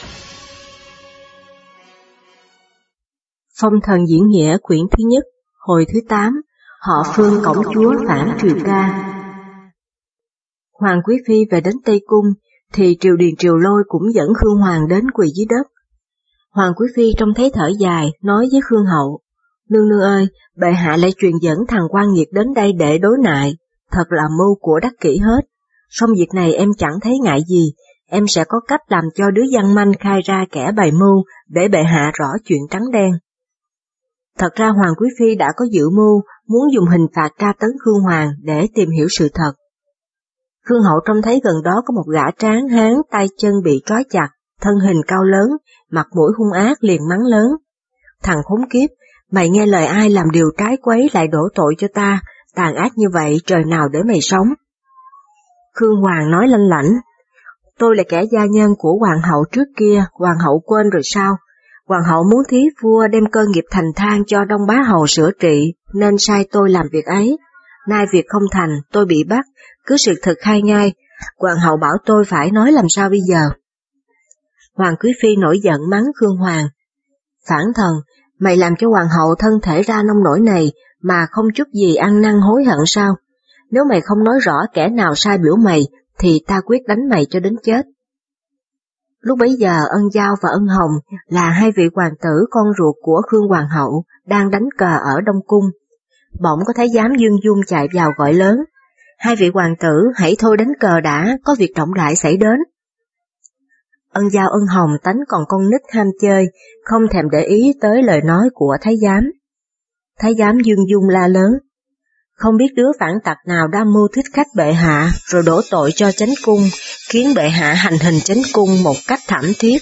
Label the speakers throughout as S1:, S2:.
S1: Phong thần diễn nghĩa quyển thứ nhất, hồi thứ 8, họ Phương cổng chúa phản Triều Ca. Hoàng Quý Phi về đến Tây Cung, thì Triều Điền Triều Lôi cũng dẫn Khương Hoàng đến quỳ dưới đất. Hoàng Quý Phi trông thấy thở dài, nói với Khương Hậu, nương nương ơi, bệ hạ lại truyền dẫn thằng Quan Nghiệt đến đây để đối nại, thật là mưu của đắc kỷ hết. Song việc này em chẳng thấy ngại gì, em sẽ có cách làm cho đứa văn manh khai ra kẻ bày mưu, để bệ hạ rõ chuyện trắng đen. Thật ra Hoàng Quý Phi đã có dự mưu, muốn dùng hình phạt tra tấn Khương Hoàng để tìm hiểu sự thật. Khương Hậu trông thấy gần đó có một gã tráng hán tay chân bị trói chặt, thân hình cao lớn, mặt mũi hung ác liền mắng lớn. Thằng khốn kiếp, mày nghe lời ai làm điều trái quấy lại đổ tội cho ta, tàn ác như vậy trời nào để mày sống. Khương Hoàng nói lanh lảnh, tôi là kẻ gia nhân của Hoàng hậu trước kia, Hoàng hậu quên rồi sao? Hoàng hậu muốn thí vua đem cơ nghiệp thành thang cho Đông Bá Hầu sửa trị, nên sai tôi làm việc ấy. Nay việc không thành, tôi bị bắt, cứ sự thực khai ngay, Hoàng hậu bảo tôi phải nói làm sao bây giờ. Hoàng Quý Phi nổi giận mắng Khương Hoàng, phản thần, mày làm cho Hoàng hậu thân thể ra nông nổi này mà không chút gì ăn năn hối hận sao? Nếu mày không nói rõ kẻ nào sai biểu mày, thì ta quyết đánh mày cho đến chết. Lúc bấy giờ Ân Dao và Ân Hồng là hai vị hoàng tử con ruột của Khương Hoàng hậu đang đánh cờ ở Đông Cung. Bỗng có thái giám Dương Dung chạy vào gọi lớn, hai vị hoàng tử hãy thôi đánh cờ đã, có việc trọng đại xảy đến. Ân Dao Ân Hồng tánh còn con nít ham chơi, không thèm để ý tới lời nói của thái giám. Thái giám Dương Dung la lớn, không biết đứa phản tặc nào đã mưu thích khách bệ hạ rồi đổ tội cho chánh cung, khiến bệ hạ hành hình chánh cung một cách thảm thiết.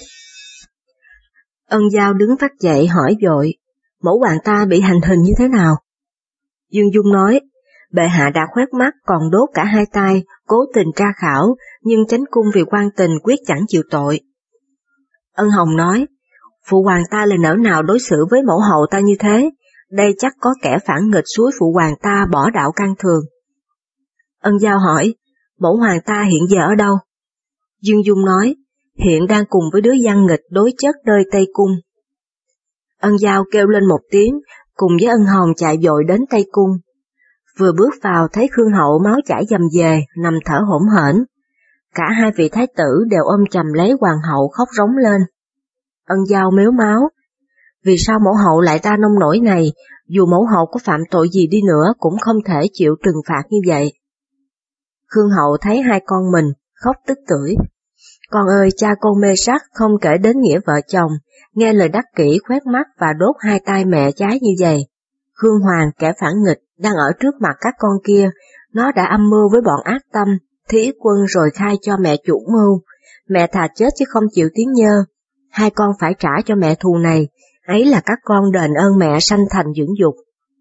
S1: Ân Dao đứng phát dậy hỏi vội, mẫu hoàng ta bị hành hình như thế nào? Dương Dung nói, bệ hạ đã khoét mắt còn đốt cả hai tay, cố tình tra khảo, nhưng chánh cung vì quan tình quyết chẳng chịu tội. Ân Hồng nói, phụ hoàng ta lại nỡ nào đối xử với mẫu hậu ta như thế, đây chắc có kẻ phản nghịch suối phụ hoàng ta bỏ đạo can thường. Ân Dao hỏi, mẫu hoàng ta hiện giờ ở đâu? Dương Dung nói, hiện đang cùng với đứa gian nghịch đối chất nơi Tây Cung. Ân Dao kêu lên một tiếng, cùng với Ân Hồng chạy vội đến Tây Cung. Vừa bước vào thấy Khương Hậu máu chảy dầm dề, nằm thở hổn hển. Cả hai vị thái tử đều ôm chầm lấy hoàng hậu khóc rống lên. Ân Dao mếu máo, vì sao mẫu hậu lại ra nông nổi này, dù mẫu hậu có phạm tội gì đi nữa cũng không thể chịu trừng phạt như vậy. Khương Hậu thấy hai con mình, khóc tức tưởi. Con ơi, cha con mê sắc không kể đến nghĩa vợ chồng, nghe lời đắc kỷ khoét mắt và đốt hai tay mẹ trái như vậy. Khương Hoàng kẻ phản nghịch đang ở trước mặt các con kia, nó đã âm mưu với bọn ác tâm, thí quân rồi khai cho mẹ chủ mưu. Mẹ thà chết chứ không chịu tiếng nhơ. Hai con phải trả cho mẹ thù này, ấy là các con đền ơn mẹ sanh thành dưỡng dục.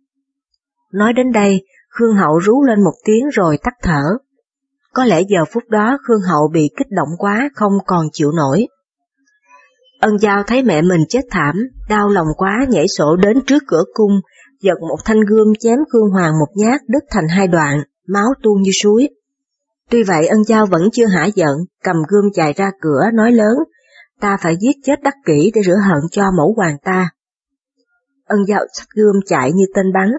S1: Nói đến đây, Khương Hậu rú lên một tiếng rồi tắt thở. Có lẽ giờ phút đó Khương Hậu bị kích động quá không còn chịu nổi. Ân Dao thấy mẹ mình chết thảm, đau lòng quá nhảy sổ đến trước cửa cung, giật một thanh gươm chém Khương Hoàng một nhát đứt thành hai đoạn, máu tuôn như suối. Tuy vậy Ân Dao vẫn chưa hả giận, cầm gươm chạy ra cửa nói lớn, ta phải giết chết đắc kỷ để rửa hận cho mẫu hoàng ta. Ân Dao xách gươm chạy như tên bắn.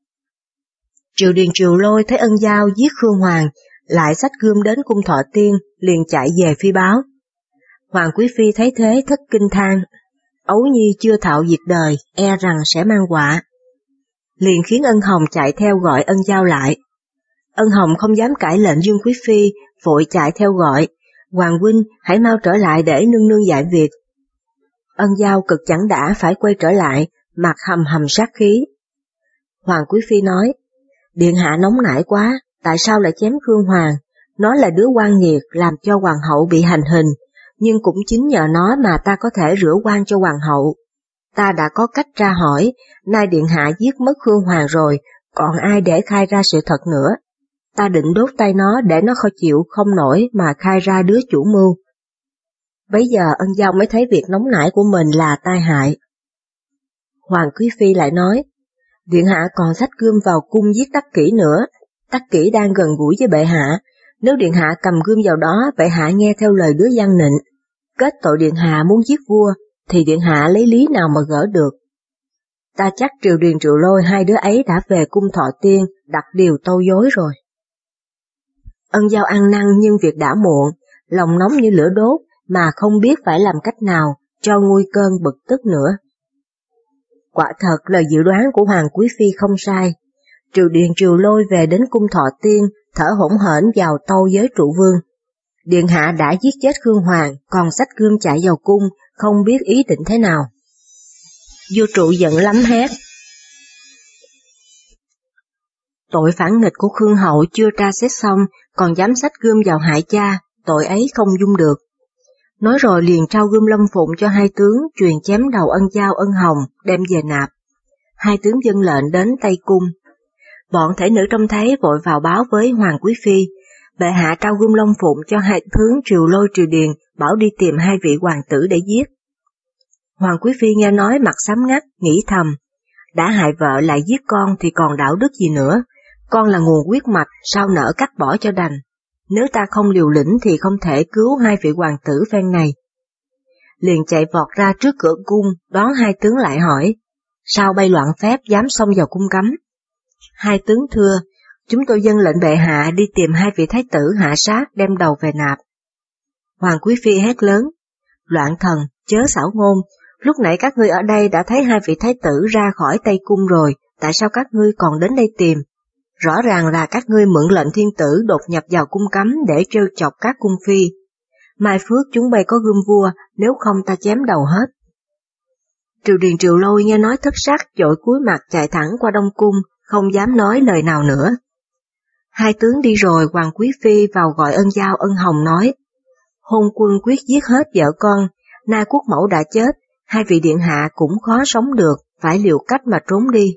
S1: Triều Điền Triều Lôi thấy Ân Dao giết Khương Hoàng, lại xách gươm đến cung Thọ Tiên, liền chạy về phi báo. Hoàng Quý Phi thấy thế thất kinh than, ấu nhi chưa thạo việc đời, e rằng sẽ mang họa. Liền khiến Ân Hồng chạy theo gọi Ân Dao lại. Ân Hồng không dám cãi lệnh Dương Quý Phi, vội chạy theo gọi, Hoàng huynh hãy mau trở lại để nương nương dạy việc. Ân Dao cực chẳng đã phải quay trở lại, mặt hầm hầm sát khí. Hoàng Quý Phi nói, điện hạ nóng nảy quá, tại sao lại chém Khương Hoàng? Nó là đứa oan nghiệt làm cho hoàng hậu bị hành hình, nhưng cũng chính nhờ nó mà ta có thể rửa oan cho hoàng hậu. Ta đã có cách tra hỏi, nay điện hạ giết mất Khương Hoàng rồi, còn ai để khai ra sự thật nữa. Ta định đốt tay nó để nó không chịu không nổi mà khai ra đứa chủ mưu. Bấy giờ Ân Dao mới thấy việc nóng nảy của mình là tai hại. Hoàng Quý Phi lại nói, điện hạ còn xách gươm vào cung giết Đắc Kỷ nữa, Đắc Kỷ đang gần gũi với bệ hạ, nếu điện hạ cầm gươm vào đó, bệ hạ nghe theo lời đứa gian nịnh. kết tội điện hạ muốn giết vua, thì điện hạ lấy lý nào mà gỡ được. Ta chắc Triều Điền Triệu Lôi hai đứa ấy đã về cung Thọ Tiên đặt điều tâu dối rồi. Ân Dao ăn năn nhưng việc đã muộn, lòng nóng như lửa đốt mà không biết phải làm cách nào cho nguôi cơn bực tức nữa. Quả thật lời dự đoán của Hoàng Quý Phi không sai. Triều Điền Triều Lôi về đến cung Thọ Tiên, thở hổn hển vào tâu với trụ vương. Điện hạ đã giết chết Khương Hoàng, còn xách gươm chạy vào cung, không biết ý định thế nào. Vua trụ giận lắm hét. Tội phản nghịch của Khương hậu chưa tra xét xong, còn dám xách gươm vào hại cha, tội ấy không dung được. Nói rồi liền trao gươm Long Phụng cho hai tướng, truyền chém đầu Ân Dao Ân Hồng, đem về nạp. Hai tướng dâng lệnh đến Tây Cung. Bọn thể nữ trông thấy vội vào báo với Hoàng Quý Phi, bệ hạ trao gươm Long Phụng cho hai tướng Triều Lôi Triều Điền, bảo đi tìm hai vị hoàng tử để giết. Hoàng Quý Phi nghe nói mặt xám ngắt, nghĩ thầm, đã hại vợ lại giết con thì còn đạo đức gì nữa, con là nguồn huyết mạch, sao nỡ cắt bỏ cho đành. Nếu ta không liều lĩnh thì không thể cứu hai vị hoàng tử phen này. Liền chạy vọt ra trước cửa cung, đón hai tướng lại hỏi, sao bay loạn phép dám xông vào cung cấm? Hai tướng thưa, chúng tôi dâng lệnh bệ hạ đi tìm hai vị thái tử hạ sát đem đầu về nạp. Hoàng Quý Phi hét lớn, loạn thần, chớ xảo ngôn, lúc nãy các ngươi ở đây đã thấy hai vị thái tử ra khỏi Tây Cung rồi, tại sao các ngươi còn đến đây tìm? Rõ ràng là các ngươi mượn lệnh thiên tử đột nhập vào cung cấm để trêu chọc các cung phi. Mai phước chúng bay có gươm vua, nếu không ta chém đầu hết. Triều Điền Triều Lôi nghe nói thất sắc, vội cúi mặt chạy thẳng qua Đông Cung, không dám nói lời nào nữa. Hai tướng đi rồi, Hoàng Quý Phi vào gọi Ân Dao Ân Hồng nói, hôn quân quyết giết hết vợ con, nay quốc mẫu đã chết, hai vị điện hạ cũng khó sống được, phải liều cách mà trốn đi.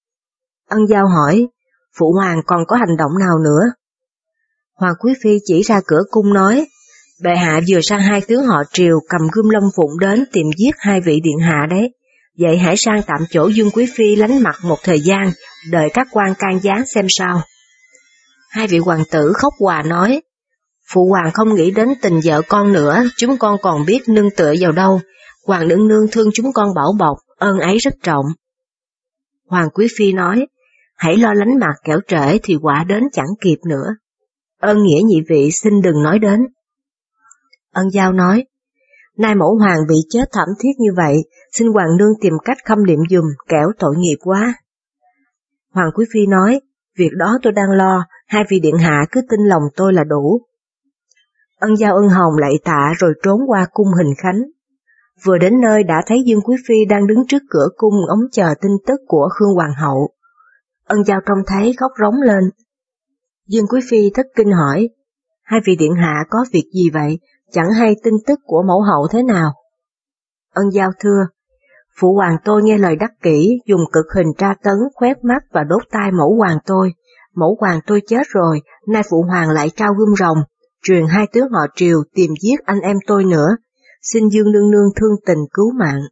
S1: Ân Dao hỏi, phụ hoàng còn có hành động nào nữa? Hoàng Quý Phi chỉ ra cửa cung nói, bệ hạ vừa sai hai tướng họ Triều cầm gươm Long Phụng đến tìm giết hai vị điện hạ đấy, vậy hãy sang tạm chỗ Dương Quý Phi lánh mặt một thời gian, đợi các quan can gián xem sao. Hai vị hoàng tử khóc òa nói, phụ hoàng không nghĩ đến tình vợ con nữa, chúng con còn biết nương tựa vào đâu, hoàng nương nương thương chúng con bảo bọc, ơn ấy rất trọng. Hoàng Quý Phi nói, hãy lo lánh mặt kẻo trễ thì quả đến chẳng kịp nữa. Ơn nghĩa nhị vị xin đừng nói đến. Ân Dao nói, nay mẫu hoàng bị chết thảm thiết như vậy, xin hoàng nương tìm cách khâm liệm dùm, kẻo tội nghiệp quá. Hoàng Quý Phi nói, việc đó tôi đang lo, hai vị điện hạ cứ tin lòng tôi là đủ. Ân Dao Ân Hồng lạy tạ rồi trốn qua cung Hình Khánh. Vừa đến nơi đã thấy Dương Quý Phi đang đứng trước cửa cung ống chờ tin tức của Khương Hoàng hậu. Ân Dao trông thấy khóc rống lên. Dương Quý Phi thất kinh hỏi, hai vị điện hạ có việc gì vậy, chẳng hay tin tức của mẫu hậu thế nào? Ân Dao thưa, phụ hoàng tôi nghe lời đắc kỷ, dùng cực hình tra tấn, khoét mắt và đốt tai mẫu hoàng tôi. Mẫu hoàng tôi chết rồi, nay phụ hoàng lại trao gươm rồng, truyền hai tướng họ Triều tìm giết anh em tôi nữa, xin Dương nương nương thương tình cứu mạng.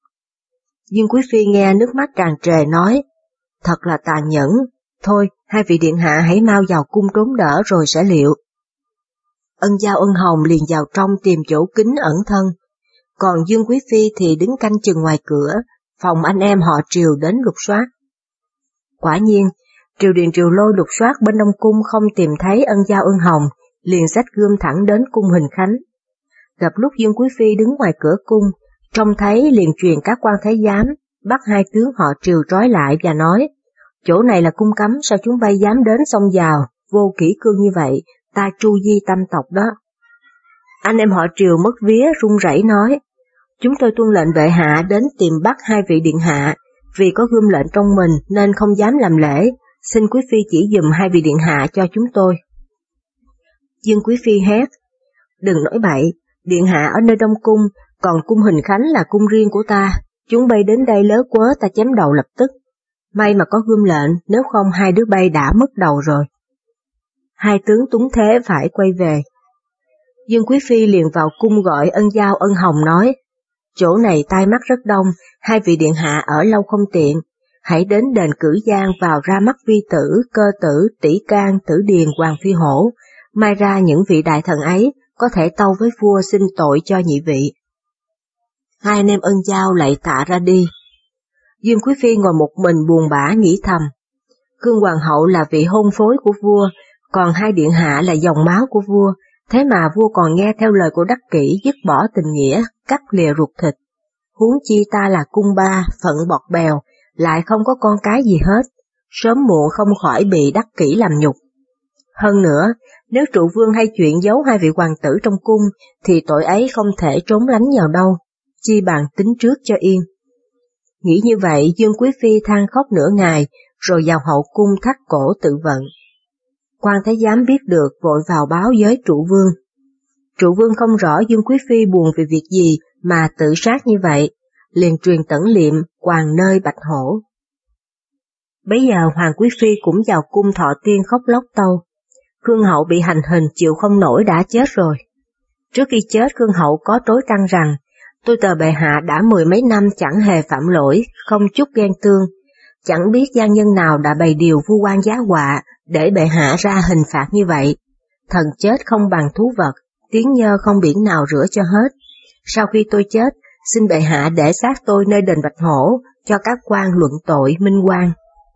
S1: Dương Quý Phi nghe nước mắt tràn trề nói, thật là tàn nhẫn, thôi hai vị điện hạ hãy mau vào cung trốn đỡ rồi sẽ liệu. Ân Dao Ân Hồng liền vào trong tìm chỗ kín ẩn thân, còn Dương Quý Phi thì đứng canh chừng ngoài cửa, phòng anh em họ Triều đến lục soát. Quả nhiên, Triều Điền Triều Lôi lục soát bên Đông Cung không tìm thấy Ân Dao Ân Hồng, liền xách gươm thẳng đến cung Hình Khánh. Gặp lúc Dương Quý Phi đứng ngoài cửa cung, trông thấy liền truyền các quan thái giám, bắt hai tướng họ Triều trói lại và nói, chỗ này là cung cấm sao chúng bay dám đến xông vào, vô kỷ cương như vậy, ta tru di tâm tộc đó. Anh em họ Triều mất vía run rẩy nói, chúng tôi tuân lệnh bệ hạ đến tìm bắt hai vị điện hạ, vì có gươm lệnh trong mình nên không dám làm lễ, xin quý phi chỉ dùm hai vị điện hạ cho chúng tôi. Dương Quý Phi hét, đừng nói bậy, điện hạ ở nơi Đông Cung, còn cung Hình Khánh là cung riêng của ta, chúng bay đến đây lớ quớ ta chém đầu lập tức. May mà có gươm lệnh, nếu không hai đứa bay đã mất đầu rồi. Hai tướng túng thế phải quay về. Dương Quý Phi liền vào cung gọi Ân Dao Ân Hồng nói, chỗ này tai mắt rất đông, hai vị điện hạ ở lâu không tiện, hãy đến đền Cử Giang vào ra mắt vi tử, cơ tử, tỷ can, tử điền, hoàng phi hổ, mai ra những vị đại thần ấy có thể tâu với vua xin tội cho nhị vị. Hai anh em Ân Dao lạy tạ ra đi. Dương Quý Phi ngồi một mình buồn bã nghĩ thầm. Khương Hoàng hậu là vị hôn phối của vua, còn hai điện hạ là dòng máu của vua, thế mà vua còn nghe theo lời của Đắc Kỷ dứt bỏ tình nghĩa, cắt lìa ruột thịt. Huống chi ta là cung ba, phận bọt bèo, lại không có con cái gì hết, sớm muộn không khỏi bị Đắc Kỷ làm nhục. Hơn nữa, nếu trụ vương hay chuyện giấu hai vị hoàng tử trong cung, thì tội ấy không thể trốn lánh vào đâu, chi bằng tính trước cho yên. Nghĩ như vậy, Dương Quý Phi than khóc nửa ngày, rồi vào hậu cung thắt cổ tự vận. Quan thái giám biết được vội vào báo với trụ vương. Trụ vương không rõ Dương Quý Phi buồn vì việc gì mà tự sát như vậy, liền truyền tẩn liệm quàng nơi Bạch Hổ. Bấy giờ Hoàng Quý Phi cũng vào cung thọ tiên khóc lóc tâu. Khương hậu bị hành hình chịu không nổi đã chết rồi. Trước khi chết Khương hậu có trối trăng rằng, tôi tờ bệ hạ đã 10 mấy năm chẳng hề phạm lỗi, không chút ghen tương, chẳng biết gian nhân nào đã bày điều vu oan giá họa để bệ hạ ra hình phạt như vậy. Thần chết không bằng thú vật, tiếng nhơ không biển nào rửa cho hết. Sau khi tôi chết, xin bệ hạ để xác tôi nơi đền Bạch Hổ, cho các quan luận tội minh oan.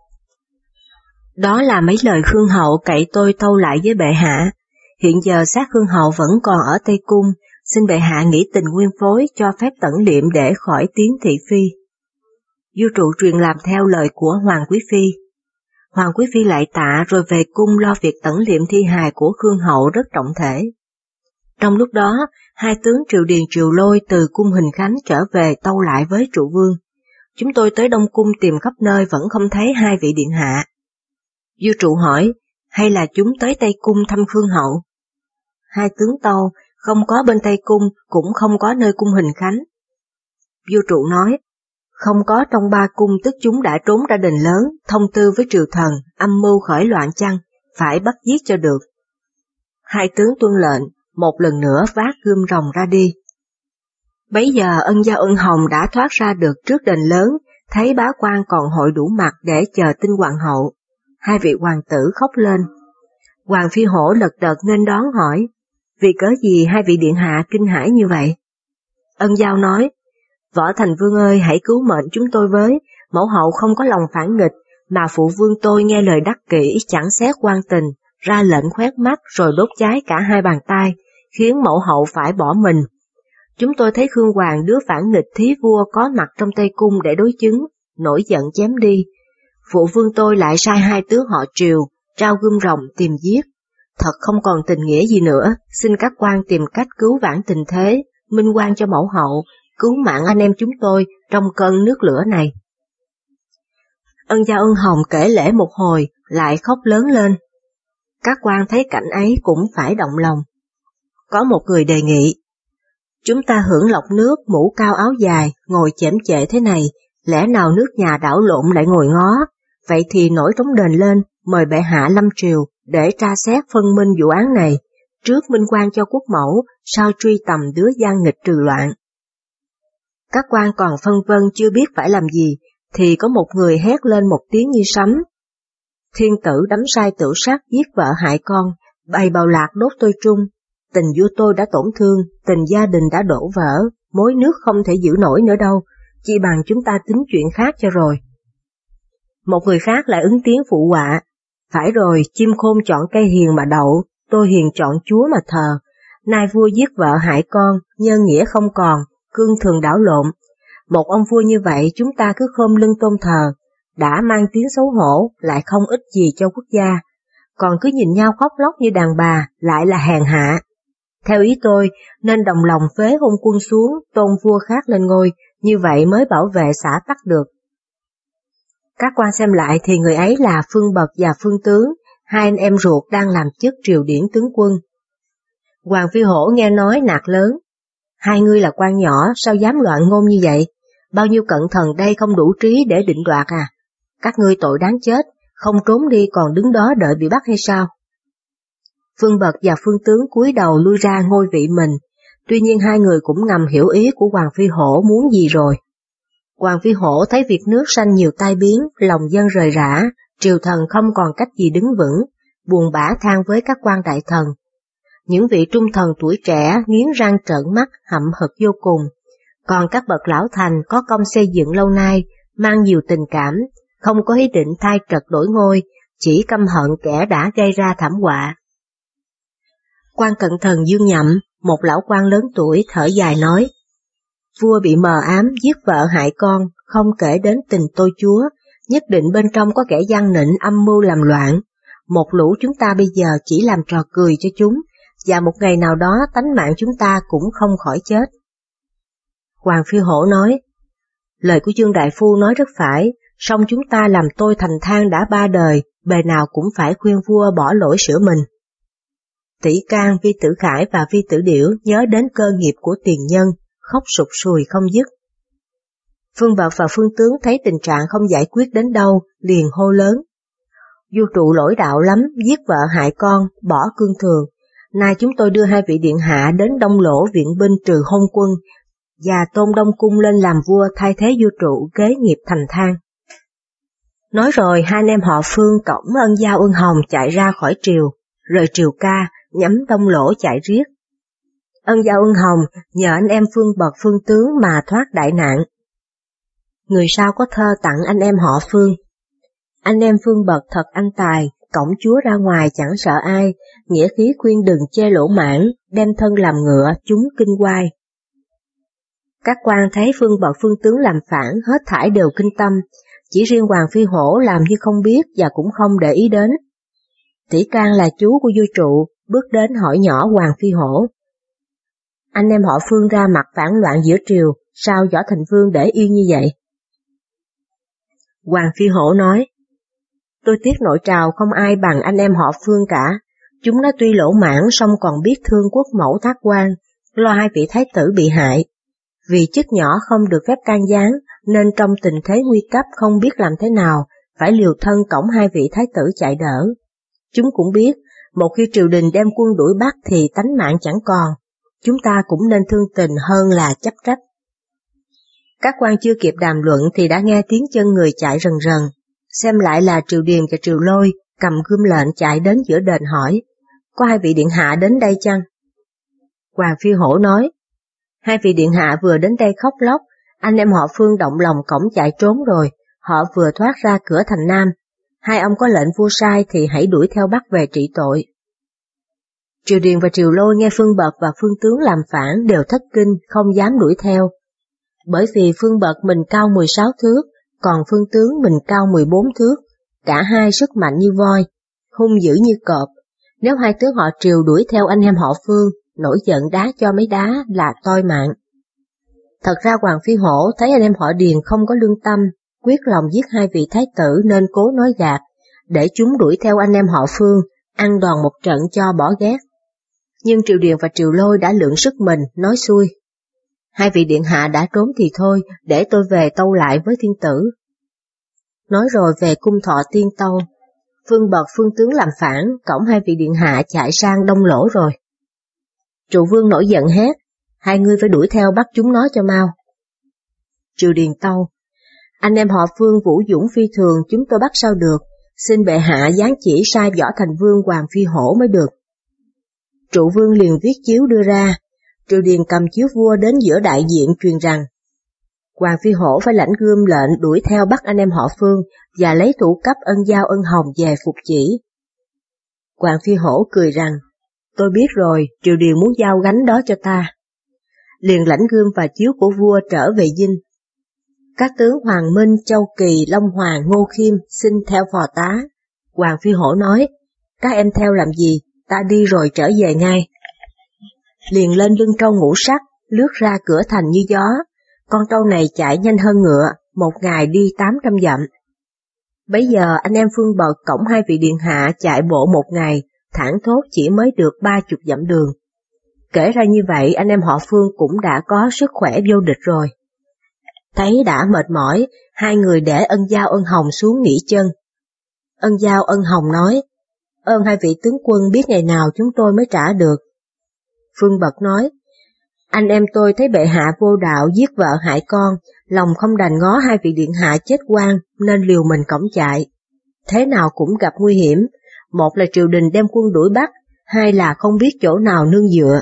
S1: Đó là mấy lời Khương hậu cậy tôi tâu lại với bệ hạ. Hiện giờ xác Khương hậu vẫn còn ở Tây Cung, xin bệ hạ nghĩ tình nguyên phối cho phép tẩn liệm để khỏi tiếng thị phi. Vua trụ truyền làm theo lời của Hoàng Quý Phi. Hoàng Quý Phi lại tạ rồi về cung lo việc tẩn liệm thi hài của Khương hậu rất trọng thể. Trong lúc đó, hai tướng Triều Điền Triều Lôi từ cung Hình Khánh trở về tâu lại với trụ vương. Chúng tôi tới Đông Cung tìm khắp nơi vẫn không thấy hai vị điện hạ. Vua trụ hỏi, hay là chúng tới Tây Cung thăm Khương hậu? Hai tướng tâu, không có bên Tây Cung, cũng không có nơi cung Hình Khánh. Vua trụ nói, không có trong ba cung tức chúng đã trốn ra đền lớn, thông tư với triều thần, âm mưu khởi loạn chăng, phải bắt giết cho được. Hai tướng tuân lệnh, một lần nữa vác gươm rồng ra đi. Bấy giờ Ân Dao Ân Hồng đã thoát ra được trước đền lớn, thấy bá quan còn hội đủ mặt để chờ tin hoàng hậu. Hai vị hoàng tử khóc lên. Hoàng Phi Hổ lật đật nên đón hỏi, vì cớ gì hai vị điện hạ kinh hãi như vậy? Ân Dao nói, Võ Thành Vương ơi, hãy cứu mệnh chúng tôi với, mẫu hậu không có lòng phản nghịch, mà phụ vương tôi nghe lời Đắc Kỷ chẳng xét quan tình, ra lệnh khoét mắt rồi đốt cháy cả hai bàn tay, khiến mẫu hậu phải bỏ mình. Chúng tôi thấy Khương Hoàng đứa phản nghịch thí vua có mặt trong Tây Cung để đối chứng, nổi giận chém đi. Phụ vương tôi lại sai hai tướng họ Triều, trao gươm rồng tìm giết. Thật không còn tình nghĩa gì nữa, xin các quan tìm cách cứu vãn tình thế, minh oan cho mẫu hậu, cứu mạng anh em chúng tôi trong cơn nước lửa này. Ân Dao Ân Hồng kể lễ một hồi, lại khóc lớn lên. Các quan thấy cảnh ấy cũng phải động lòng. Có một người đề nghị, chúng ta hưởng lộc nước, mũ cao áo dài, ngồi chễm chệ thế này, lẽ nào nước nhà đảo lộn lại ngồi ngó, vậy thì nổi trống đền lên, mời bệ hạ lâm triều, để tra xét phân minh vụ án này, trước minh oan cho quốc mẫu, sau truy tầm đứa gian nghịch trừ loạn. Các quan còn phân vân chưa biết phải làm gì, thì có một người hét lên một tiếng như sấm. Thiên tử đắm sai tử sát giết vợ hại con, bày bào lạc đốt tôi trung, tình vua tôi đã tổn thương, tình gia đình đã đổ vỡ, mối nước không thể giữ nổi nữa đâu, chỉ bằng chúng ta tính chuyện khác cho rồi. Một người khác lại ứng tiếng phụ họa, phải rồi, chim khôn chọn cây hiền mà đậu, tôi hiền chọn chúa mà thờ, nay vua giết vợ hại con, nhân nghĩa không còn, cương thường đảo lộn. Một ông vua như vậy chúng ta cứ khom lưng tôn thờ, đã mang tiếng xấu hổ, lại không ích gì cho quốc gia, còn cứ nhìn nhau khóc lóc như đàn bà, lại là hèn hạ. Theo ý tôi, nên đồng lòng phế hôn quân xuống, tôn vua khác lên ngôi, như vậy mới bảo vệ xã tắc được. Các quan xem lại thì người ấy là Phương Bật và Phương Tướng, hai anh em ruột đang làm chức triều điển tướng quân. Hoàng Phi Hổ nghe nói nạt lớn, hai ngươi là quan nhỏ, sao dám loạn ngôn như vậy? Bao nhiêu cận thần đây không đủ trí để định đoạt à? Các ngươi tội đáng chết, không trốn đi còn đứng đó đợi bị bắt hay sao? Phương Bật và Phương Tướng cúi đầu lui ra ngôi vị mình, tuy nhiên hai người cũng ngầm hiểu ý của Hoàng Phi Hổ muốn gì rồi. Hoàng Phi Hổ thấy việc nước sanh nhiều tai biến, lòng dân rời rã, triều thần không còn cách gì đứng vững, buồn bã than với các quan đại thần. Những vị trung thần tuổi trẻ nghiến răng trợn mắt hậm hực vô cùng, còn các bậc lão thành có công xây dựng lâu nay, mang nhiều tình cảm, không có ý định thay trật đổi ngôi, chỉ căm hận kẻ đã gây ra thảm họa. Quan cận thần Dương Nhậm, một lão quan lớn tuổi thở dài nói, vua bị mờ ám giết vợ hại con, không kể đến tình tôi chúa, nhất định bên trong có kẻ gian nịnh âm mưu làm loạn. Một lũ chúng ta bây giờ chỉ làm trò cười cho chúng, và một ngày nào đó tánh mạng chúng ta cũng không khỏi chết. Hoàng Phi Hổ nói, lời của Dương Đại Phu nói rất phải, song chúng ta làm tôi thành than đã 3 đời, bề nào cũng phải khuyên vua bỏ lỗi sửa mình. Tỷ Can, Vi Tử Khải và Vi Tử Điểu nhớ đến cơ nghiệp của tiền nhân, khóc sụt sùi không dứt. Phương Bật và Phương Tướng thấy tình trạng không giải quyết đến đâu, liền hô lớn. Vua trụ lỗi đạo lắm, giết vợ hại con, bỏ cương thường. Nay chúng tôi đưa 2 vị điện hạ đến Đông Lỗ viện binh trừ hôn quân, và tôn Đông Cung lên làm vua thay thế vua trụ kế nghiệp thành thang. Nói rồi 2 anh em họ Phương cõng Ân Dao Ân Hồng chạy ra khỏi triều, rời triều ca, nhắm Đông Lỗ chạy riết. Ân Dao Ân Hồng nhờ anh em Phương Bật Phương Tướng mà thoát đại nạn. Người sau có thơ tặng anh em họ Phương. Anh em Phương Bật thật anh tài, cõng chúa ra ngoài chẳng sợ ai, nghĩa khí khuyên đừng chê lỗ mãn, đem thân làm ngựa chúng kinh quay. Các quan thấy Phương Bật Phương Tướng làm phản hết thảy đều kinh tâm, chỉ riêng Hoàng Phi Hổ làm như không biết và cũng không để ý đến. Tỷ Can là chú của vua trụ, bước đến hỏi nhỏ Hoàng Phi Hổ. Anh em họ Phương ra mặt phản loạn giữa triều, sao Võ Thành Vương để yên như vậy? Hoàng Phi Hổ nói, tôi tiếc nội trào không ai bằng anh em họ Phương cả, chúng nó tuy lỗ mãn song còn biết thương quốc mẫu Thác Quan, lo 2 vị thái tử bị hại. Vì chức nhỏ không được phép can gián, nên trong tình thế nguy cấp không biết làm thế nào, phải liều thân cõng 2 vị thái tử chạy đỡ. Chúng cũng biết, một khi triều đình đem quân đuổi bắt thì tánh mạng chẳng còn, chúng ta cũng nên thương tình hơn là chấp trách. Các quan chưa kịp đàm luận thì đã nghe tiếng chân người chạy rần rần, xem lại là Triều Điền và Triều Lôi cầm gươm lệnh chạy đến giữa đền hỏi, có 2 vị điện hạ đến đây chăng? Hoàng Phi Hổ nói, 2 vị điện hạ vừa đến đây khóc lóc, anh em họ Phương động lòng cõng chạy trốn rồi, họ vừa thoát ra cửa thành Nam, 2 ông có lệnh vua sai thì hãy đuổi theo bắt về trị tội. Triều Điền và Triều Lôi nghe Phương Bật và Phương Tướng làm phản đều thất kinh, không dám đuổi theo. Bởi vì Phương Bật mình cao 16 thước, còn Phương Tướng mình cao 14 thước, cả hai sức mạnh như voi, hung dữ như cọp. Nếu 2 tướng họ Triều đuổi theo anh em họ Phương, nổi giận đá cho mấy đá là toi mạng. Thật ra Hoàng Phi Hổ thấy anh em họ Điền không có lương tâm, quyết lòng giết 2 vị thái tử nên cố nói gạt, để chúng đuổi theo anh em họ Phương, ăn đòn một trận cho bỏ ghét. Nhưng Triều Điền và Triều Lôi đã lượng sức mình, nói xuôi. 2 vị điện hạ đã trốn thì thôi, để tôi về tâu lại với thiên tử. Nói rồi về cung thọ Tiên tâu. Phương Bật Phương Tướng làm phản, cõng 2 vị điện hạ chạy sang Đông Lỗ rồi. Trụ Vương nổi giận hét, 2 ngươi phải đuổi theo bắt chúng nó cho mau. Triều Điền tâu, anh em họ Phương vũ dũng phi thường, chúng tôi bắt sao được, xin bệ hạ giáng chỉ sai Võ Thành Vương Hoàng Phi Hổ mới được. Trụ Vương liền viết chiếu đưa ra, Triều Điền cầm chiếu vua đến giữa đại diện truyền rằng, Hoàng Phi Hổ phải lãnh gươm lệnh đuổi theo bắt anh em họ Phương và lấy thủ cấp Ân Dao Ân Hồng về phục chỉ. Hoàng Phi Hổ cười rằng, tôi biết rồi, Triều Điền muốn giao gánh đó cho ta. Liền lãnh gươm và chiếu của vua trở về dinh. Các tướng Hoàng Minh, Châu Kỳ, Long Hoàng, Ngô Khiêm xin theo phò tá. Hoàng Phi Hổ nói, các em theo làm gì, ta đi rồi trở về ngay. Liền lên lưng trâu ngũ sắc, lướt ra cửa thành như gió, con trâu này chạy nhanh hơn ngựa, một ngày đi 800 dặm. Bấy giờ anh em Phương Bật cõng 2 vị điện hạ chạy bộ một ngày, thảng thốt chỉ mới được 30 dặm đường. Kể ra như vậy anh em họ Phương cũng đã có sức khỏe vô địch rồi. Thấy đã mệt mỏi, 2 người để Ân Dao Ân Hồng xuống nghỉ chân. Ân Dao Ân Hồng nói, ơn 2 vị tướng quân biết ngày nào chúng tôi mới trả được. Phương Bật nói, anh em tôi thấy bệ hạ vô đạo giết vợ hại con, lòng không đành ngó 2 vị điện hạ chết oan nên liều mình cõng chạy. Thế nào cũng gặp nguy hiểm, một là triều đình đem quân đuổi bắt, hay là không biết chỗ nào nương dựa.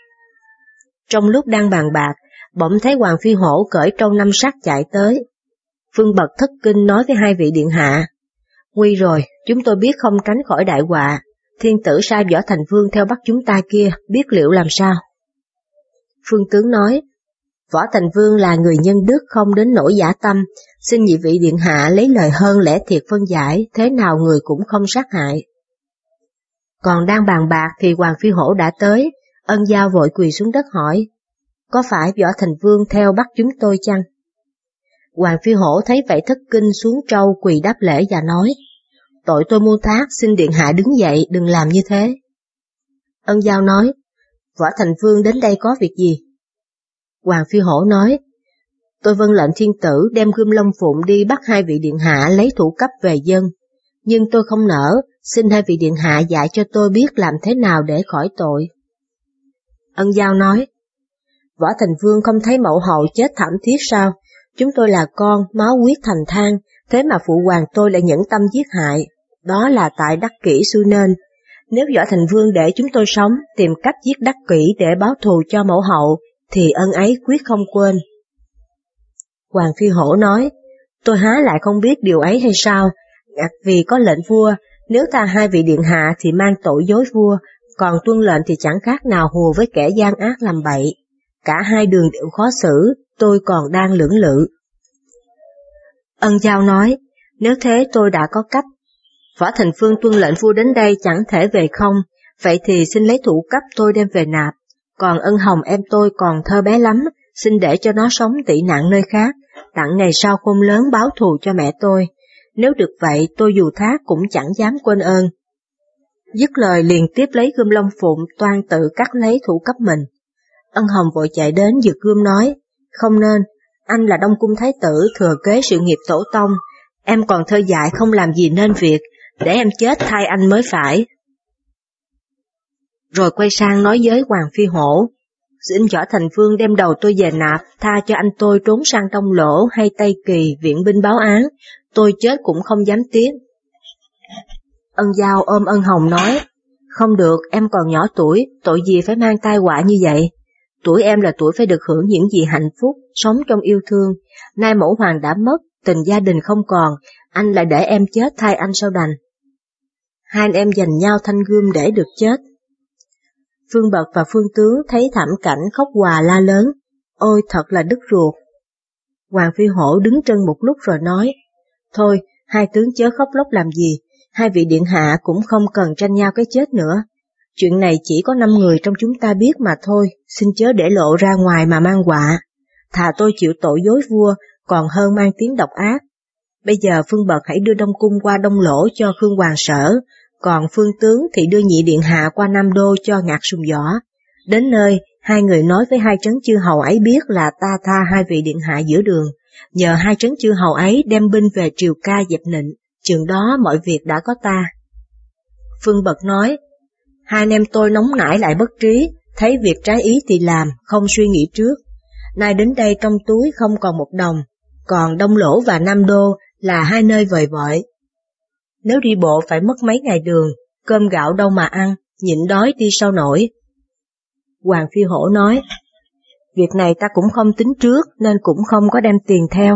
S1: Trong lúc đang bàn bạc, bỗng thấy Hoàng Phi Hổ cởi trâu năm sắc chạy tới. Phương Bật thất kinh nói với hai vị điện hạ: Nguy rồi, chúng tôi biết không tránh khỏi đại họa, thiên tử sai Võ Thành Vương theo bắt chúng ta kia, biết liệu làm sao? Phương tướng nói: Võ Thành Vương là người nhân đức không đến nỗi dã tâm, xin nhị vị điện hạ lấy lời hơn lẽ thiệt phân giải, thế nào người cũng không sát hại. Còn đang bàn bạc thì Hoàng Phi Hổ đã tới, Ân Dao vội quỳ xuống đất hỏi: Có phải Võ Thành Vương theo bắt chúng tôi chăng? Hoàng Phi Hổ thấy vậy thất kinh xuống trâu quỳ đáp lễ và nói: Tội tôi mưu thác, xin điện hạ đứng dậy, đừng làm như thế. Ân Dao nói: Võ Thành Vương đến đây có việc gì? Hoàng Phi Hổ nói: Tôi vâng lệnh thiên tử đem gươm Long Phụng đi bắt hai vị điện hạ lấy thủ cấp về dân, nhưng tôi không nỡ, xin hai vị điện hạ dạy cho tôi biết làm thế nào để khỏi tội. Ân Dao nói: Võ Thành Vương không thấy mẫu hậu chết thảm thiết sao? Chúng tôi là con, máu huyết thành than, thế mà phụ hoàng tôi lại nhẫn tâm giết hại. Đó là tại đắc kỷ xui nên. Nếu Võ Thành Vương để chúng tôi sống, tìm cách giết đắc kỷ để báo thù cho mẫu hậu, thì ân ấy quyết không quên. Hoàng Phi Hổ nói: Tôi há lại không biết điều ấy hay sao? Vì có lệnh vua, nếu tha hai vị điện hạ thì mang tội dối vua, còn tuân lệnh thì chẳng khác nào hùa với kẻ gian ác làm bậy. Cả hai đường đều khó xử, tôi còn đang lưỡng lự. Ân Dao nói: Nếu thế tôi đã có cách. Võ Thành Vương tuân lệnh vua đến đây chẳng thể về không, vậy thì xin lấy thủ cấp tôi đem về nạp. Còn Ân Hồng em tôi còn thơ bé lắm, xin để cho nó sống tị nạn nơi khác, đặng ngày sau khôn lớn báo thù cho mẹ tôi. Nếu được vậy tôi dù thác cũng chẳng dám quên ơn. Dứt lời liền tiếp lấy gươm Long Phụng toan tự cắt lấy thủ cấp mình. Ân Hồng vội chạy đến giật gươm nói: Không nên, anh là Đông Cung Thái tử thừa kế sự nghiệp tổ tông, em còn thơ dại không làm gì nên việc, để em chết thay anh mới phải. Rồi quay sang nói với Hoàng Phi Hổ: Xin Võ Thành Vương đem đầu tôi về nạp, tha cho anh tôi trốn sang Đông Lỗ hay Tây Kỳ viện binh báo án, tôi chết cũng không dám tiếc. Ân Dao ôm Ân Hồng nói: Không được, em còn nhỏ tuổi, tội gì phải mang tai họa như vậy. Tuổi em là tuổi phải được hưởng những gì hạnh phúc, sống trong yêu thương. Nay mẫu hoàng đã mất, tình gia đình không còn, anh lại để em chết thay anh sao đành. Hai anh em giành nhau thanh gươm để được chết. Phương Bật và Phương Tướng thấy thảm cảnh khóc òa la lớn: Ôi thật là đứt ruột. Hoàng Phi Hổ đứng trân một lúc rồi nói: Thôi, hai tướng chớ khóc lóc làm gì, hai vị điện hạ cũng không cần tranh nhau cái chết nữa. Chuyện này chỉ có 5 người trong chúng ta biết mà thôi, xin chớ để lộ ra ngoài mà mang họa. Thà tôi chịu tội dối vua, còn hơn mang tiếng độc ác. Bây giờ Phương Bật hãy đưa Đông Cung qua Đông Lỗ cho Khương Hoàng Sở, còn Phương Tướng thì đưa nhị điện hạ qua Nam Đô cho Ngạc Sùng Võ. Đến nơi, hai người nói với hai trấn chư hầu ấy biết là ta tha hai vị điện hạ giữa đường, nhờ hai trấn chư hầu ấy đem binh về triều ca dẹp nịnh, chừng đó mọi việc đã có ta. Phương Bật nói: Hai anh em tôi nóng nảy lại bất trí, thấy việc trái ý thì làm, không suy nghĩ trước. Nay đến đây trong túi không còn một đồng, còn Đông Lỗ và Nam Đô là hai nơi vời vợi. Nếu đi bộ phải mất mấy ngày đường, cơm gạo đâu mà ăn, nhịn đói đi sao nổi. Hoàng Phi Hổ nói: Việc này ta cũng không tính trước nên cũng không có đem tiền theo.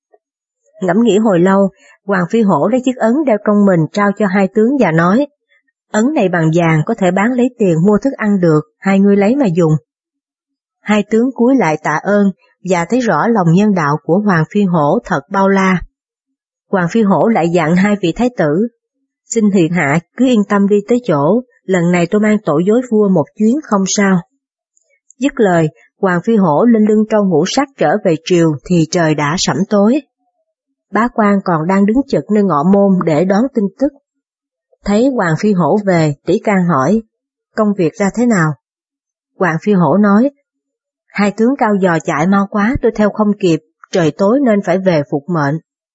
S1: Ngẫm nghĩ hồi lâu, Hoàng Phi Hổ lấy chiếc ấn đeo trong mình trao cho hai tướng và nói: Ấn này bằng vàng có thể bán lấy tiền mua thức ăn được, hai ngươi lấy mà dùng. Hai tướng cúi lại tạ ơn và thấy rõ lòng nhân đạo của Hoàng Phi Hổ thật bao la. Hoàng Phi Hổ lại dặn hai vị thái tử: Xin hiền hạ cứ yên tâm đi tới chỗ, lần này tôi mang tội dối vua một chuyến không sao. Dứt lời, Hoàng Phi Hổ lên lưng trâu ngũ sắc trở về triều thì trời đã sẫm tối. Bá quan còn đang đứng chực nơi ngọ môn để đón tin tức. Thấy Hoàng Phi Hổ về, Tỷ Can hỏi: Công việc ra thế nào? Hoàng Phi Hổ nói: Hai tướng cao dò chạy mau quá, tôi theo không kịp, trời tối nên phải về phục mệnh.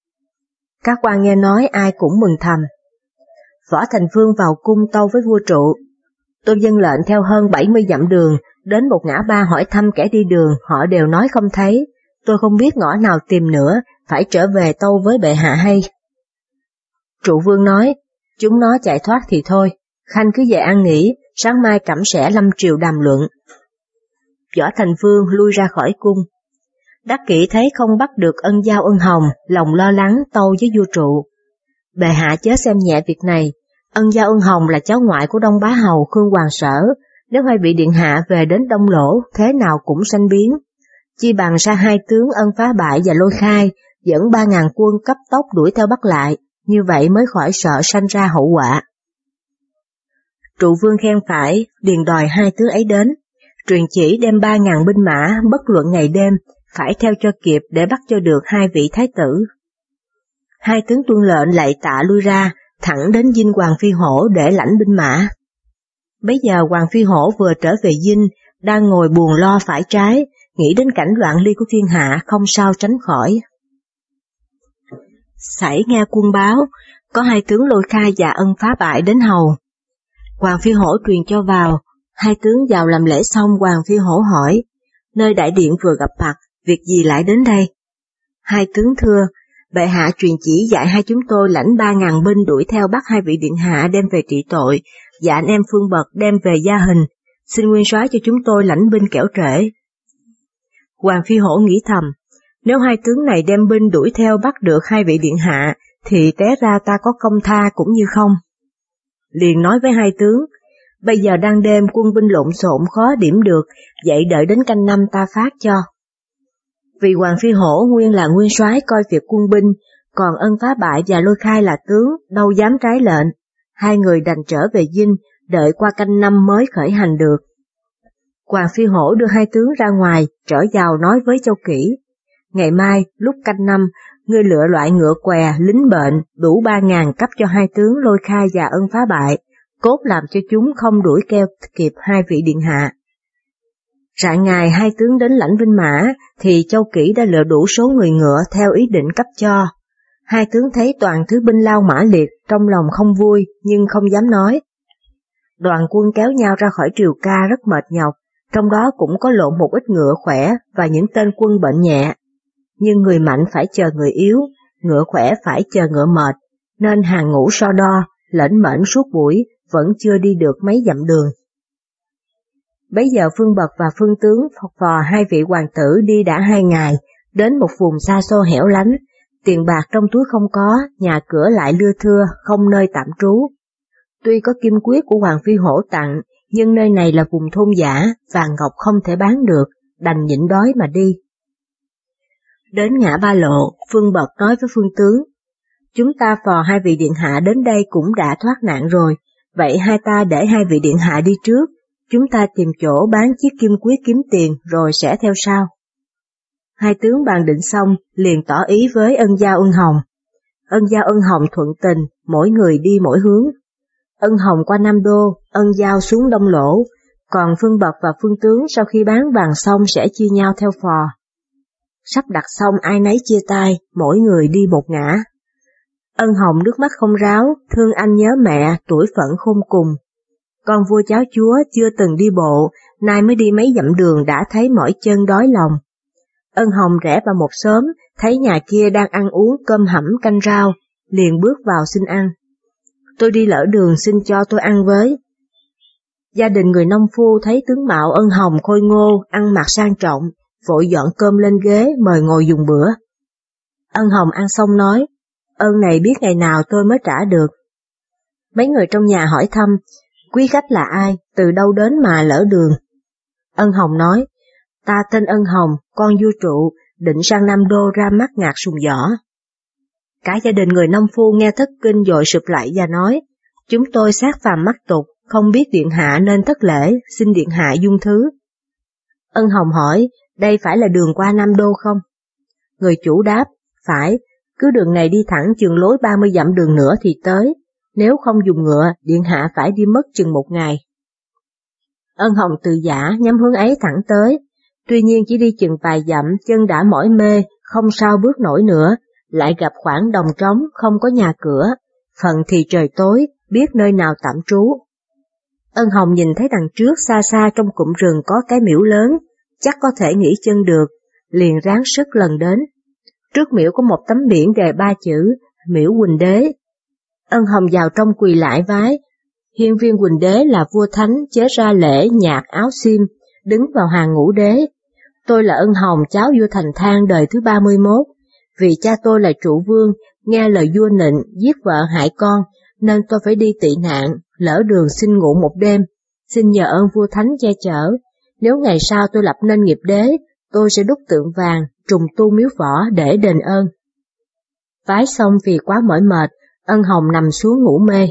S1: Các quan nghe nói ai cũng mừng thầm. Võ Thành Vương vào cung tâu với vua Trụ: Tôi dâng lệnh theo hơn 70 dặm đường, đến một ngã ba hỏi thăm kẻ đi đường, họ đều nói không thấy, tôi không biết ngõ nào tìm nữa, phải trở về tâu với bệ hạ hay. Trụ Vương nói: Chúng nó chạy thoát thì thôi, Khanh cứ về ăn nghỉ, sáng mai cẩm sẽ lâm triều đàm luận. Võ Thành Vương lui ra khỏi cung. Đắc Kỷ thấy không bắt được Ân Dao Ân Hồng, lòng lo lắng tâu với vua Trụ. Bệ hạ chớ xem nhẹ việc này, Ân Dao Ân Hồng là cháu ngoại của Đông Bá Hầu Khương Hoàng Sở, nếu hai vị điện hạ về đến Đông Lỗ, thế nào cũng sanh biến. Chi bằng sai hai tướng Ân Phá Bại và Lôi Khai, dẫn 3.000 quân cấp tốc đuổi theo bắt lại, như vậy mới khỏi sợ sanh ra hậu quả. Trụ Vương khen phải, liền đòi hai tướng ấy đến, truyền chỉ đem 3.000 binh mã bất luận ngày đêm, phải theo cho kịp để bắt cho được hai vị thái tử. Hai tướng tuân lệnh lạy tạ lui ra, thẳng đến dinh Hoàng Phi Hổ để lãnh binh mã. Bấy giờ Hoàng Phi Hổ vừa trở về dinh, đang ngồi buồn lo phải trái, nghĩ đến cảnh loạn ly của thiên hạ không sao tránh khỏi. Sảy nghe quân báo, có hai tướng Lôi Khai và Ân Phá Bại đến hầu. Hoàng Phi Hổ truyền cho vào, hai tướng vào làm lễ xong Hoàng Phi Hổ hỏi, nơi đại điện vừa gặp mặt, việc gì lại đến đây? Hai tướng thưa, bệ hạ truyền chỉ dạy hai chúng tôi lãnh 3.000 binh đuổi theo bắt hai vị điện hạ đem về trị tội, và anh em Phương Bật đem về gia hình, xin nguyên soái cho chúng tôi lãnh binh kẻo trễ. Hoàng Phi Hổ nghĩ thầm, nếu hai tướng này đem binh đuổi theo bắt được hai vị điện hạ, thì té ra ta có công tha cũng như không. Liền nói với hai tướng, bây giờ đang đêm quân binh lộn xộn khó điểm được, vậy đợi đến canh năm ta phát cho. Vì Hoàng Phi Hổ nguyên là nguyên soái coi việc quân binh, còn Ân Phá Bại và Lôi Khai là tướng, đâu dám trái lệnh. Hai người đành trở về dinh, đợi qua canh năm mới khởi hành được. Hoàng Phi Hổ đưa hai tướng ra ngoài, trở vào nói với Châu Kỷ. Ngày mai, lúc canh năm, ngươi lựa loại ngựa què, lính bệnh, đủ 3.000 cấp cho hai tướng Lôi Khai và Ân Phá Bại, cốt làm cho chúng không đuổi keo kịp hai vị điện hạ. Rạng ngày hai tướng đến lãnh binh mã, thì Châu Kỷ đã lựa đủ số người ngựa theo ý định cấp cho. Hai tướng thấy toàn thứ binh lao mã liệt, trong lòng không vui, nhưng không dám nói. Đoàn quân kéo nhau ra khỏi Triều Ca rất mệt nhọc, trong đó cũng có lộ một ít ngựa khỏe và những tên quân bệnh nhẹ. Nhưng người mạnh phải chờ người yếu, ngựa khỏe phải chờ ngựa mệt, nên hàng ngũ so đo, lệnh mệnh suốt buổi, vẫn chưa đi được mấy dặm đường. Bấy giờ Phương Bật và Phương Tướng phò hai vị hoàng tử đi đã 2 ngày, đến một vùng xa xôi hẻo lánh, tiền bạc trong túi không có, nhà cửa lại lưa thưa, không nơi tạm trú. Tuy có kim quyết của Hoàng Phi Hổ tặng, nhưng nơi này là vùng thôn dã, vàng ngọc không thể bán được, đành nhịn đói mà đi. Đến ngã Ba Lộ, Phương Bật nói với Phương Tướng, chúng ta phò hai vị điện hạ đến đây cũng đã thoát nạn rồi, vậy hai ta để hai vị điện hạ đi trước, chúng ta tìm chỗ bán chiếc kim quyết kiếm tiền rồi sẽ theo sau. Hai tướng bàn định xong, liền tỏ ý với Ân Dao Ân Hồng. Ân Dao Ân Hồng thuận tình, mỗi người đi mỗi hướng. Ân Hồng qua Nam Đô, Ân Dao xuống Đông Lỗ, còn Phương Bật và Phương Tướng sau khi bán vàng xong sẽ chia nhau theo phò. Sắp đặt xong ai nấy chia tay, mỗi người đi một ngã. Ân Hồng nước mắt không ráo, thương anh nhớ mẹ, tuổi phận khôn cùng. Con vua cháu chúa chưa từng đi bộ, nay mới đi mấy dặm đường đã thấy mỏi chân đói lòng. Ân Hồng rẽ vào một xóm, thấy nhà kia đang ăn uống cơm hẩm canh rau, liền bước vào xin ăn. Tôi đi lỡ đường xin cho tôi ăn với. Gia đình người nông phu thấy tướng mạo Ân Hồng khôi ngô, ăn mặc sang trọng, vội dọn cơm lên ghế mời ngồi dùng bữa. Ân Hồng ăn xong nói, ơn này biết ngày nào tôi mới trả được. Mấy người trong nhà hỏi thăm, quý khách là ai, từ đâu đến mà lỡ đường? Ân Hồng nói, ta tên Ân Hồng, con vua Trụ, định sang Nam Đô ra mắt ngạc sùng võ. Cả gia đình người nông phu nghe thất kinh vội sụp lại và nói, chúng tôi xác phàm mắc tục, không biết điện hạ nên thất lễ, xin điện hạ dung thứ. Ân Hồng hỏi, đây phải là đường qua Nam Đô không? Người chủ đáp, phải, cứ đường này đi thẳng chừng lối 30 dặm đường nữa thì tới, nếu không dùng ngựa, điện hạ phải đi mất chừng 1 ngày. Ân Hồng từ giả nhắm hướng ấy thẳng tới, tuy nhiên chỉ đi chừng vài dặm chân đã mỏi mê, không sao bước nổi nữa, lại gặp khoảng đồng trống không có nhà cửa, phần thì trời tối, biết nơi nào tạm trú. Ân Hồng nhìn thấy đằng trước xa xa trong cụm rừng có cái miễu lớn, chắc có thể nghỉ chân được, liền ráng sức lần đến. Trước miễu có một tấm biển đề 3 chữ, miễu Huỳnh Đế. Ân Hồng vào trong quỳ lại vái, Hiên Viên Quỳnh Đế là vua thánh chế ra lễ nhạc áo xiêm, đứng vào hàng ngũ đế. Tôi là Ân Hồng, cháu vua Thành Thang đời thứ 31. Vì cha tôi là trụ vương, nghe lời vua nịnh, giết vợ hại con, nên tôi phải đi tị nạn, lỡ đường xin ngủ một đêm. Xin nhờ ơn vua thánh che chở. Nếu ngày sau tôi lập nên nghiệp đế, tôi sẽ đúc tượng vàng, trùng tu miếu võ để đền ơn. Vái xong vì quá mỏi mệt, Ân Hồng nằm xuống ngủ mê.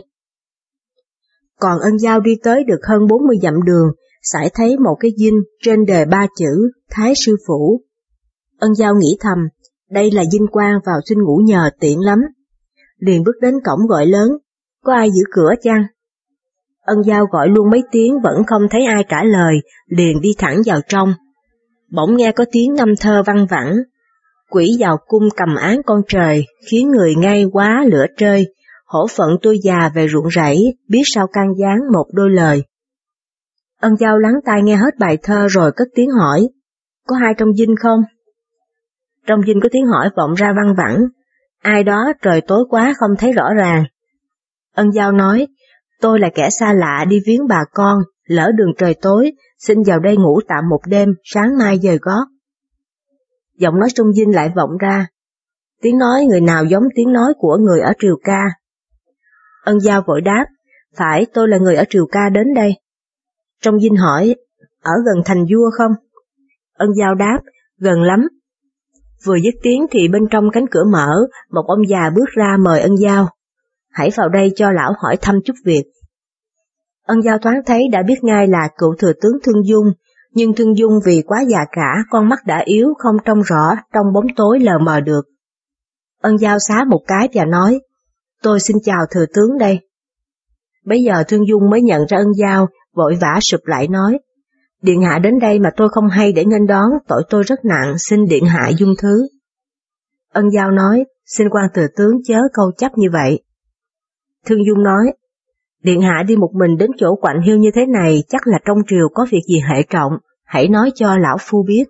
S1: Còn Ân Dao đi tới được hơn 40 dặm đường, sải thấy một cái dinh trên đề 3 chữ Thái Sư Phủ. Ân Dao nghĩ thầm, đây là dinh quan vào xin ngủ nhờ tiện lắm. Liền bước đến cổng gọi lớn, có ai giữ cửa chăng? Ân Dao gọi luôn mấy tiếng vẫn không thấy ai trả lời, liền đi thẳng vào trong. Bỗng nghe có tiếng ngâm thơ văng vẳng. Quỷ vào cung cầm án con trời, khiến người ngay quá lửa trơi. Hổ phận tôi già về ruộng rẫy, biết sao can gián một đôi lời. Ân Dao lắng tai nghe hết bài thơ rồi cất tiếng hỏi, có ai trong dinh không? Trong dinh có tiếng hỏi vọng ra văng vẳng, ai đó trời tối quá không thấy rõ ràng. Ân Dao nói, tôi là kẻ xa lạ đi viếng bà con, lỡ đường trời tối, xin vào đây ngủ tạm một đêm, sáng mai dời gót. Giọng nói trong dinh lại vọng ra, tiếng nói người nào giống tiếng nói của người ở Triều Ca. Ân Dao vội đáp, phải, tôi là người ở Triều Ca đến đây. Trong dinh hỏi, ở gần thành vua không? Ân Dao đáp, gần lắm. Vừa dứt tiếng thì bên trong cánh cửa mở, một ông già bước ra mời Ân Dao. Hãy vào đây cho lão hỏi thăm chút việc. Ân Dao thoáng thấy đã biết ngay là cựu thừa tướng Thương Dung, nhưng Thương Dung vì quá già cả, con mắt đã yếu không trông rõ trong bóng tối lờ mờ được. Ân Dao xá một cái và nói, tôi xin chào thừa tướng đây. Bấy giờ Thương Dung mới nhận ra Ân Dao, vội vã sụp lại nói, điện hạ đến đây mà tôi không hay để nghênh đón, tội tôi rất nặng, xin điện hạ dung thứ. Ân Dao nói, xin quan thừa tướng chớ câu chấp như vậy. Thương Dung nói, điện hạ đi một mình đến chỗ Quạnh Hiêu như thế này, chắc là trong triều có việc gì hệ trọng, hãy nói cho lão phu biết.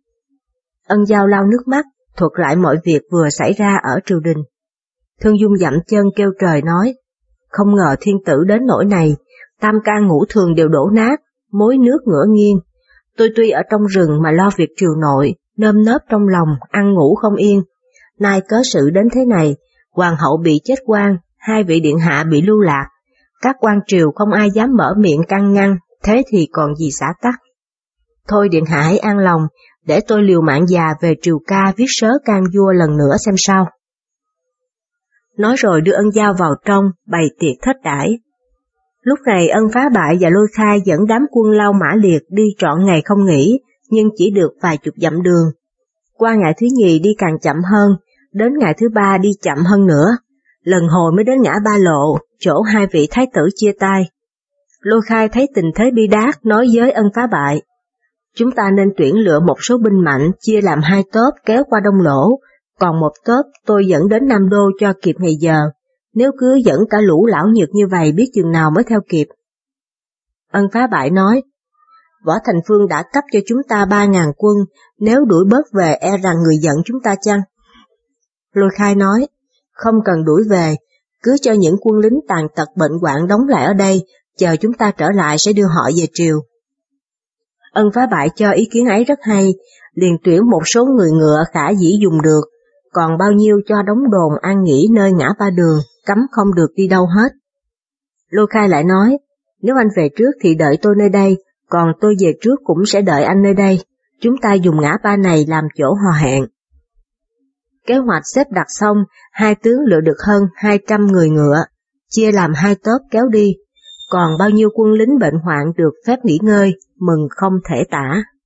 S1: Ân Dao lau nước mắt, thuật lại mọi việc vừa xảy ra ở triều đình. Thương Dung dậm chân kêu trời nói, không ngờ thiên tử đến nỗi này, tam can ngũ thường đều đổ nát, mối nước ngửa nghiêng. Tôi tuy ở trong rừng mà lo việc triều nội, nơm nớp trong lòng, ăn ngủ không yên. Nay cớ sự đến thế này, hoàng hậu bị chết oan, hai vị điện hạ bị lưu lạc. Các quan triều không ai dám mở miệng can ngăn, thế thì còn gì xả tắc. Thôi điện hạ hãy an lòng, để tôi liều mạng già về Triều Ca viết sớ can vua lần nữa xem sao. Nói rồi đưa Ân Dao vào trong, bày tiệc thết đãi. Lúc này Ân Phá Bại và Lôi Khai dẫn đám quân Lao Mã Liệt đi trọn ngày không nghỉ, nhưng chỉ được vài chục dặm đường. Qua ngày thứ nhì đi càng chậm hơn, đến ngày thứ ba đi chậm hơn nữa. Lần hồi mới đến ngã Ba Lộ, chỗ hai vị thái tử chia tay. Lôi Khai thấy tình thế bi đát, nói với Ân Phá Bại, chúng ta nên tuyển lựa một số binh mạnh, chia làm hai tốp kéo qua Đông Lỗ, còn một tốp tôi dẫn đến Nam Đô cho kịp ngày giờ. Nếu cứ dẫn cả lũ lão nhược như vậy biết chừng nào mới theo kịp. Ân Phá Bại nói, Võ Thành Phương đã cấp cho chúng ta 3.000 quân, nếu đuổi bớt về e rằng người giận chúng ta chăng? Lôi Khai nói, không cần đuổi về, cứ cho những quân lính tàn tật bệnh hoạn đóng lại ở đây, chờ chúng ta trở lại sẽ đưa họ về triều. Ân Phá Bại cho ý kiến ấy rất hay, liền tuyển một số người ngựa khả dĩ dùng được, còn bao nhiêu cho đóng đồn an nghỉ nơi ngã ba đường, cấm không được đi đâu hết. Lôi Khai lại nói, nếu anh về trước thì đợi tôi nơi đây, còn tôi về trước cũng sẽ đợi anh nơi đây, chúng ta dùng ngã ba này làm chỗ hò hẹn. Kế hoạch xếp đặt xong, hai tướng lựa được hơn 200 người ngựa, chia làm hai tốp kéo đi, còn bao nhiêu quân lính bệnh hoạn được phép nghỉ ngơi, mừng không thể tả.